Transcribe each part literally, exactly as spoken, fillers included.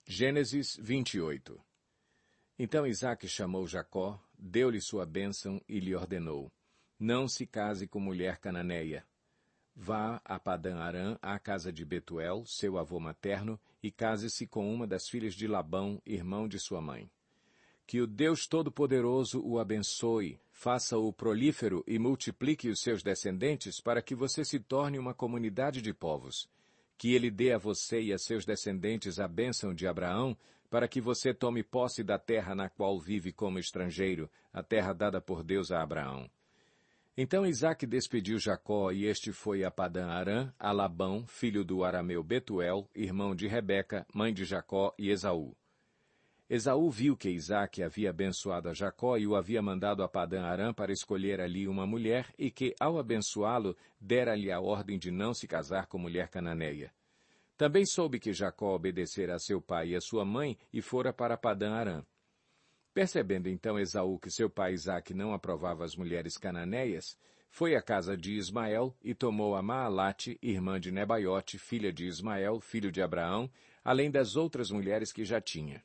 Gênesis vinte e oito. Então Isaque chamou Jacó, deu-lhe sua bênção e lhe ordenou: não se case com mulher cananeia. Vá a Padã-Arã, à casa de Betuel, seu avô materno, e case-se com uma das filhas de Labão, irmão de sua mãe. Que o Deus Todo-Poderoso o abençoe, faça-o prolífero e multiplique os seus descendentes para que você se torne uma comunidade de povos. Que ele dê a você e a seus descendentes a bênção de Abraão, para que você tome posse da terra na qual vive como estrangeiro, a terra dada por Deus a Abraão. Então Isaque despediu Jacó, e este foi a Padã-Arã, a Labão, filho do arameu Betuel, irmão de Rebeca, mãe de Jacó, e Esaú. Esaú viu que Isaque havia abençoado a Jacó e o havia mandado a Padã-Arã para escolher ali uma mulher, e que, ao abençoá-lo, dera-lhe a ordem de não se casar com mulher cananeia. Também soube que Jacó obedecera a seu pai e a sua mãe e fora para Padã-Arã. Percebendo então Esaú que seu pai Isaque não aprovava as mulheres cananeias, foi à casa de Ismael e tomou a Maalate, irmã de Nebaiote, filha de Ismael, filho de Abraão, além das outras mulheres que já tinha.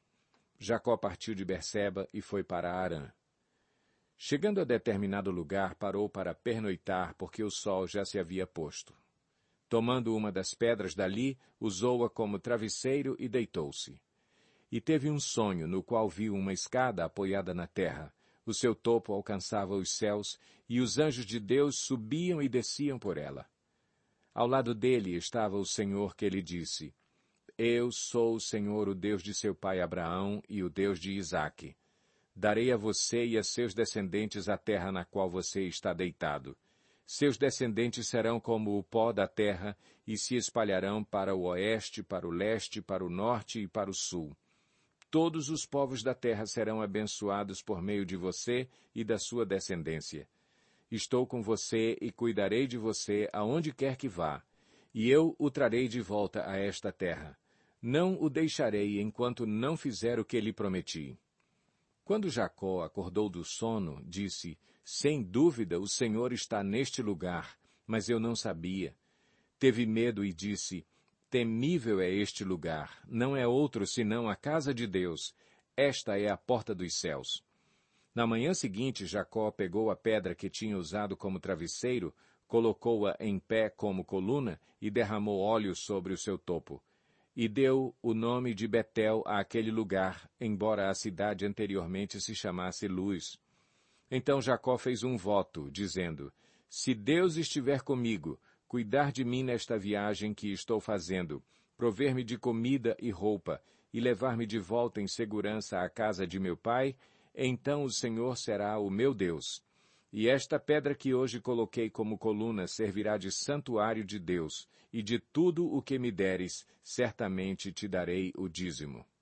Jacó partiu de Berseba e foi para Arã. Chegando a determinado lugar, parou para pernoitar, porque o sol já se havia posto. Tomando uma das pedras dali, usou-a como travesseiro e deitou-se. E teve um sonho, no qual viu uma escada apoiada na terra. O seu topo alcançava os céus, e os anjos de Deus subiam e desciam por ela. Ao lado dele estava o Senhor, que lhe disse: Eu sou o Senhor, o Deus de seu pai Abraão e o Deus de Isaque. Darei a você e a seus descendentes a terra na qual você está deitado. Seus descendentes serão como o pó da terra e se espalharão para o oeste, para o leste, para o norte e para o sul. Todos os povos da terra serão abençoados por meio de você e da sua descendência. Estou com você e cuidarei de você aonde quer que vá, e eu o trarei de volta a esta terra. Não o deixarei enquanto não fizer o que lhe prometi. Quando Jacó acordou do sono, disse: Sem dúvida o Senhor está neste lugar, mas eu não sabia. Teve medo e disse: Temível é este lugar, não é outro senão a casa de Deus. Esta é a porta dos céus. Na manhã seguinte, Jacó pegou a pedra que tinha usado como travesseiro, colocou-a em pé como coluna e derramou óleo sobre o seu topo. E deu o nome de Betel àquele lugar, embora a cidade anteriormente se chamasse Luz. Então Jacó fez um voto, dizendo: Se Deus estiver comigo, cuidar de mim nesta viagem que estou fazendo, prover-me de comida e roupa, e levar-me de volta em segurança à casa de meu pai, então o Senhor será o meu Deus. E esta pedra que hoje coloquei como coluna servirá de santuário de Deus, e de tudo o que me deres, certamente te darei o dízimo.